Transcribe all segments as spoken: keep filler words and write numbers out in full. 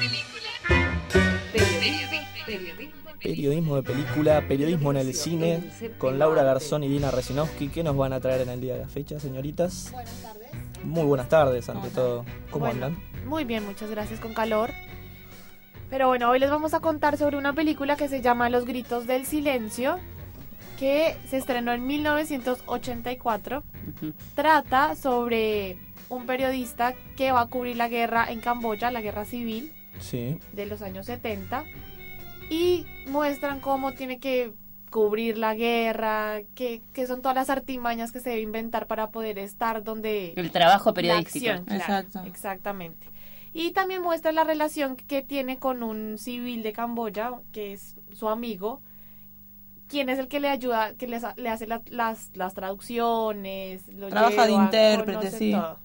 Periodismo de película, periodismo en el cine, con Laura Garzón y Dina Resinowski. ¿Qué nos van a traer en el día de la fecha, señoritas? Buenas tardes. Muy buenas tardes, ante Hola. todo. ¿Cómo Bueno, andan? Muy bien, muchas gracias, con calor. Pero bueno, hoy les vamos a contar sobre una película que se llama Los Gritos del Silencio, que se estrenó en mil novecientos ochenta y cuatro. Uh-huh. Trata sobre un periodista que va a cubrir la guerra en Camboya, la guerra civil Sí. de los años setenta, y muestran cómo tiene que cubrir la guerra, que, que son todas las artimañas que se debe inventar para poder estar donde... El trabajo la periodístico. acción, claro, Exacto. exactamente. Y también muestra la relación que tiene con un civil de Camboya, que es su amigo, quien es el que le ayuda, que les, le hace la- las, las traducciones, lo Trabaja de lleva, intérprete, conoce sí. todo.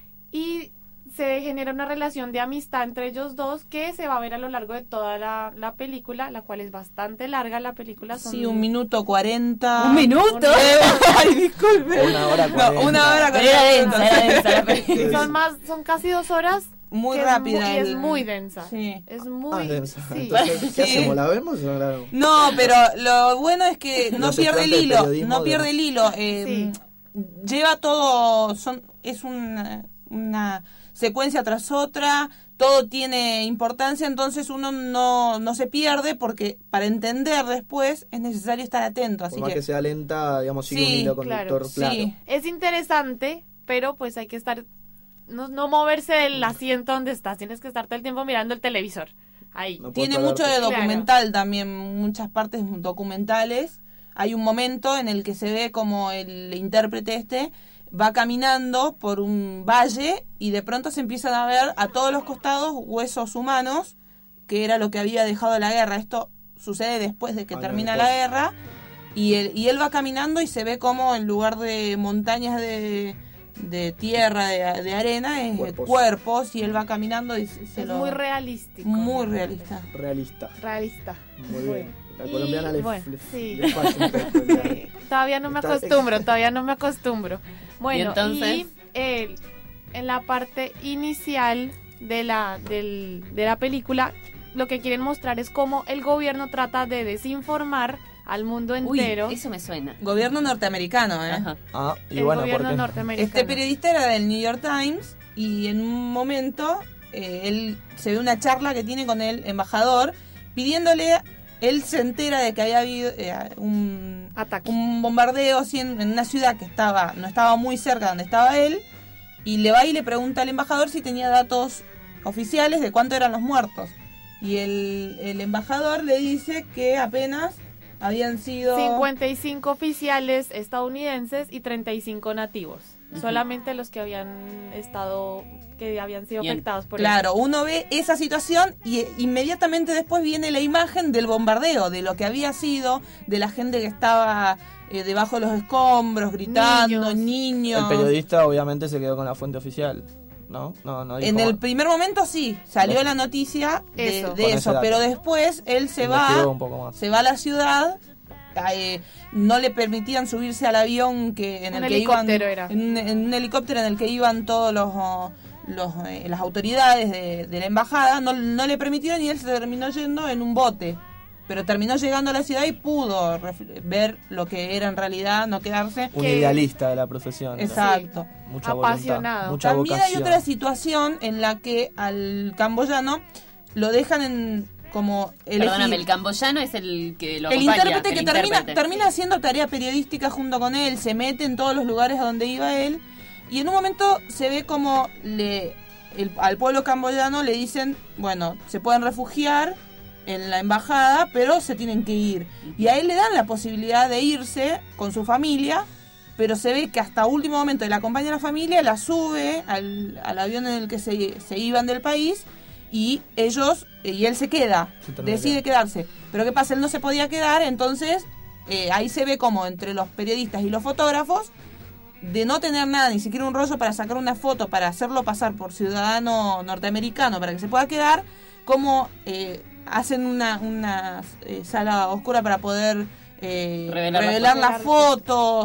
Y se genera una relación de amistad entre ellos dos que se va a ver a lo largo de toda la, la película, la cual es bastante larga. La película son... Sí, un minuto cuarenta. ¿Un minuto? Ay, disculpe. Una hora No, cuarenta. una hora Pero era densa, cuarenta. era densa la película. Son más, son casi dos horas. Muy que rápida. Es muy, y es el- muy densa. Sí. Es Ah, muy... densa. sí. Entonces, ¿qué Sí. hacemos? ¿La vemos o no la vemos? No, pero lo bueno es que no Los pierde el estantes de hilo, periodismo no de- pierde el hilo. eh, Lleva todo, son es una, una secuencia tras otra, todo tiene importancia, entonces uno no, no se pierde porque para entender después es necesario estar atento. Así Por más que, que sea lenta, digamos, sigue Sí, un hilo claro, conductor claro. sí. Es interesante, pero pues hay que estar... No, no moverse del asiento donde estás. Tienes que estar todo el tiempo mirando el televisor. Ahí. No puedo tiene perderte. mucho de Claro. documental también, muchas partes documentales. Hay un momento en el que se ve como el intérprete este va caminando por un valle y de pronto se empiezan a ver a todos los costados huesos humanos, que era lo que había dejado la guerra. Esto sucede después de que Años termina después. la guerra y él, y él va caminando y se ve como en lugar de montañas de, de tierra, de, de arena, es Cuerpos. cuerpos. Y él va caminando y se, se Es lo... muy realístico. Muy realista. Realista. Realista. Muy bien. La Y, colombiana le, bueno, le, sí. le falla un poco. Sí, todavía no me Está- acostumbro, todavía no me acostumbro. Bueno, ¿Y entonces? y, eh, en la parte inicial de la, del, de la película, lo que quieren mostrar es cómo el gobierno trata de desinformar al mundo Uy, entero. eso me suena. Gobierno norteamericano, ¿eh? Ajá. Ah, y el bueno, gobierno porque norteamericano. Este periodista era del New York Times y en un momento eh, él se ve una charla que tiene con el embajador pidiéndole, él se entera de que había habido eh, un, Ataque. un bombardeo así en, en una ciudad que estaba no estaba muy cerca de donde estaba él y le va y le pregunta al embajador si tenía datos oficiales de cuánto eran los muertos y el, el embajador le dice que apenas habían sido cincuenta y cinco oficiales estadounidenses y treinta y cinco nativos. Ujú. Solamente los que habían estado, que habían sido Bien. afectados por Claro, uno ve esa situación y eh, inmediatamente después viene la imagen del bombardeo, de lo que había sido, de la gente que estaba eh, debajo de los escombros, gritando, Niños. niños. el periodista obviamente se quedó con la fuente oficial, ¿no? No, no dijo En el más. primer momento sí, salió Bien. la noticia de Eso. de Con ese eso, dato. pero después él se Investigó va, un poco más. se va a la ciudad. eh, no le permitían subirse al avión que en Un el que iban helicóptero era. En, un- en un helicóptero en el que iban todos los oh, los eh, las autoridades de, de la embajada no, no le permitieron y él se terminó yendo en un bote, pero terminó llegando a la ciudad y pudo ref- ver lo que era en realidad, no quedarse. Un que- idealista de la profesión. ¿no? Exacto. Mucha Apasionado. voluntad, mucha También vocación. hay otra situación en la que al camboyano lo dejan en como elegir. Perdóname, el camboyano es el que lo El acompaña, intérprete el que termina, intérprete. termina haciendo tarea periodística junto con él, se mete en todos los lugares a donde iba él, y en un momento se ve como le, el- al pueblo camboyano le dicen, bueno, se pueden refugiar en la embajada, pero se tienen que ir. Y a él le dan la posibilidad de irse con su familia, pero se ve que hasta último momento él acompaña a la familia, la sube al, al avión en el que se, se iban del país, y ellos y él se queda, Se termina decide quedarse. Pero ¿qué pasa? Él no se podía quedar, entonces eh, ahí se ve como entre los periodistas y los fotógrafos, de no tener nada, ni siquiera un rollo para sacar una foto, para hacerlo pasar por ciudadano norteamericano, para que se pueda quedar, como eh, hacen una, una eh, sala oscura para poder eh, Revelar revelar, las las fotos,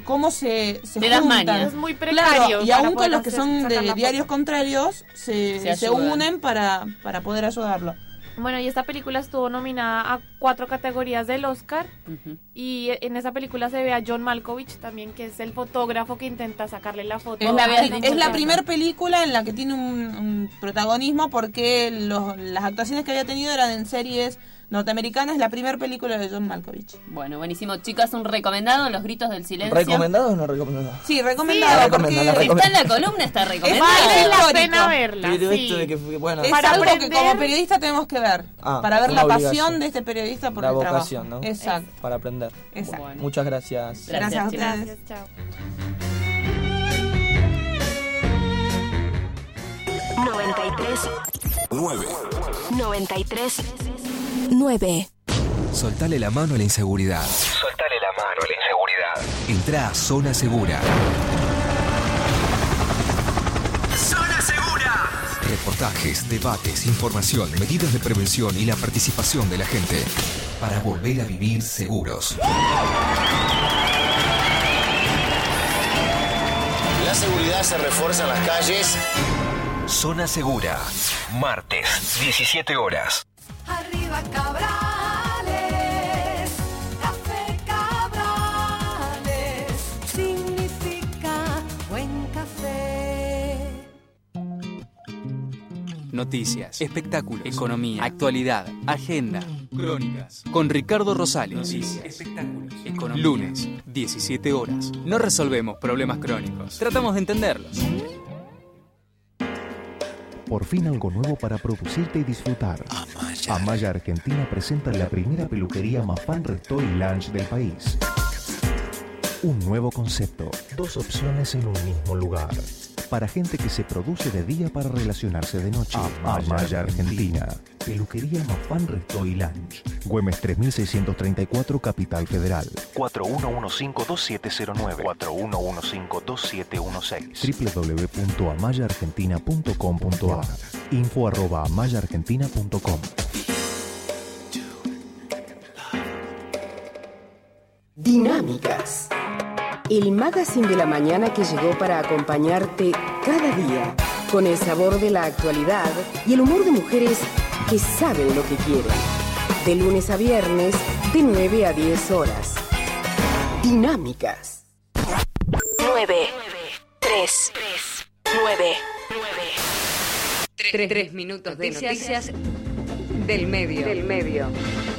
cómo se, se De las juntan. mañas. Es muy Claro, precario. y para aún con poder los que hacer- son sacar de la diarios foto. contrarios, se, Se se ayudan. unen para, para poder ayudarlo. Bueno, y esta película estuvo nominada a cuatro categorías del Oscar. Ujú. Y en esa película se ve a John Malkovich también, que es el fotógrafo que intenta sacarle la foto. Es la a vida Lynch de- Es la Johnson. primera película en la que tiene un, un protagonismo porque los- las actuaciones que había tenido eran en series norteamericanas. La primera película de John Malkovich. Bueno, buenísimo. Chicas, un recomendado, Los gritos del silencio. ¿Recomendado o no recomendado? Sí, recomendada Sí, porque recomendada, es, Está en la columna, está recomendada. Vale la histórico. pena verla. Pero sí. esto de que fue, bueno, es Para algo que aprender- como periodista tenemos que ver. Ah, para ver una la obligación. pasión de este periodista por La el vocación, trabajo. ¿no? Exacto. para aprender. Exacto. Bueno. Muchas gracias. Gracias, Gracias a chicas. ustedes. Gracias, chao. noventa y tres, nueve. noventa y tres, nueve. Soltale la mano a la inseguridad. Soltale la mano a la inseguridad. Entrá a Zona Segura. Zona Segura. Reportajes, debates, información, medidas de prevención y la participación de la gente para volver a vivir seguros. La seguridad se refuerza en las calles. Zona Segura. Martes, diecisiete horas. Arriba Cabrales, café Cabrales, significa buen café. Noticias, espectáculos, economía, actualidad, agenda, crónicas. Con Ricardo Rosales. Noticias, espectáculos, economía. Lunes, diecisiete horas. No resolvemos problemas crónicos. Tratamos de entenderlos. Por fin algo nuevo para producirte y disfrutar. Amaya, Amaya Argentina presenta la primera peluquería Mafan Resto y Lunch del país. Un nuevo concepto, dos opciones en un mismo lugar. Para gente que se produce de día para relacionarse de noche. Amaya, Amaya Argentina. Peluquería Mafan Resto y Lunch. Güemes tres mil seiscientos treinta y cuatro, Capital Federal. cuatro uno uno cinco, dos siete cero nueve. cuatro uno uno cinco, dos siete uno seis. doble u doble u doble u punto amaya argentina punto com punto a r. Info arroba amaya argentina punto com. Dinámicas. El magazine de la mañana que llegó para acompañarte cada día, con el sabor de la actualidad y el humor de mujeres que saben lo que quieren. De lunes a viernes, de nueve a diez horas. Dinámicas. nueve, tres, nueve. Tres, tres minutos de noticias del medio. Del medio.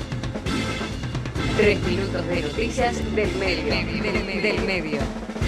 Tres minutos de noticias del medio. Del medio. Del medio.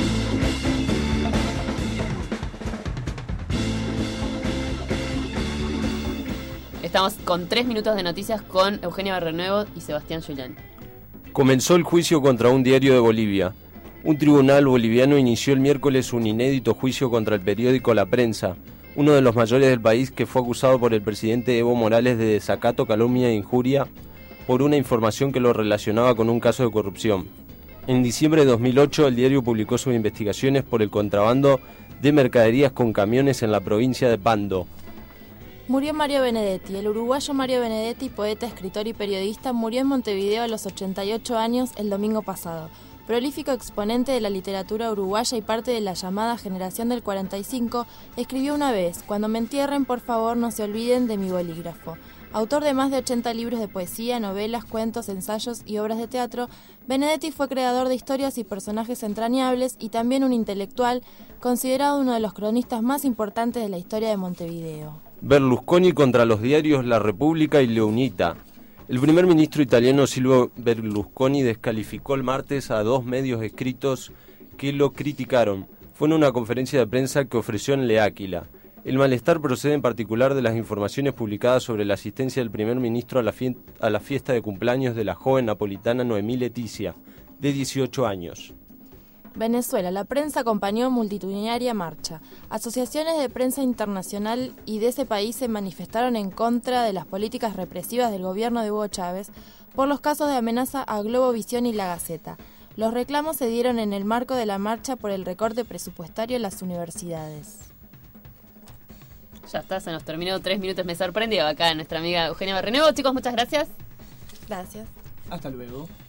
Estamos con tres minutos de noticias con Eugenia Barrenuevo y Sebastián Julián. Comenzó el juicio contra un diario de Bolivia. Un tribunal boliviano inició el miércoles un inédito juicio contra el periódico La Prensa, uno de los mayores del país, que fue acusado por el presidente Evo Morales de desacato, calumnia e injuria por una información que lo relacionaba con un caso de corrupción. En diciembre de dos mil ocho, el diario publicó sus investigaciones por el contrabando de mercaderías con camiones en la provincia de Pando. Murió Mario Benedetti. El uruguayo Mario Benedetti, poeta, escritor y periodista, murió en Montevideo a los ochenta y ocho años el domingo pasado. Prolífico exponente de la literatura uruguaya y parte de la llamada generación del cuarenta y cinco, escribió una vez: "Cuando me entierren, por favor, no se olviden de mi bolígrafo". Autor de más de ochenta libros de poesía, novelas, cuentos, ensayos y obras de teatro, Benedetti fue creador de historias y personajes entrañables y también un intelectual, considerado uno de los cronistas más importantes de la historia de Montevideo. Berlusconi contra los diarios La República y Leunita. El primer ministro italiano Silvio Berlusconi descalificó el martes a dos medios escritos que lo criticaron. Fue en una conferencia de prensa que ofreció en Le Áquila. El malestar procede en particular de las informaciones publicadas sobre la asistencia del primer ministro a la, fie- a la fiesta de cumpleaños de la joven napolitana Noemí Leticia, de dieciocho años. Venezuela. La prensa acompañó multitudinaria marcha. Asociaciones de prensa internacional y de ese país se manifestaron en contra de las políticas represivas del gobierno de Hugo Chávez por los casos de amenaza a Globovisión y La Gaceta. Los reclamos se dieron en el marco de la marcha por el recorte presupuestario en las universidades. Ya está, se nos terminó tres minutos. Me sorprendió acá nuestra amiga Eugenia Barrenuevo. Chicos, muchas gracias. Gracias. Hasta luego.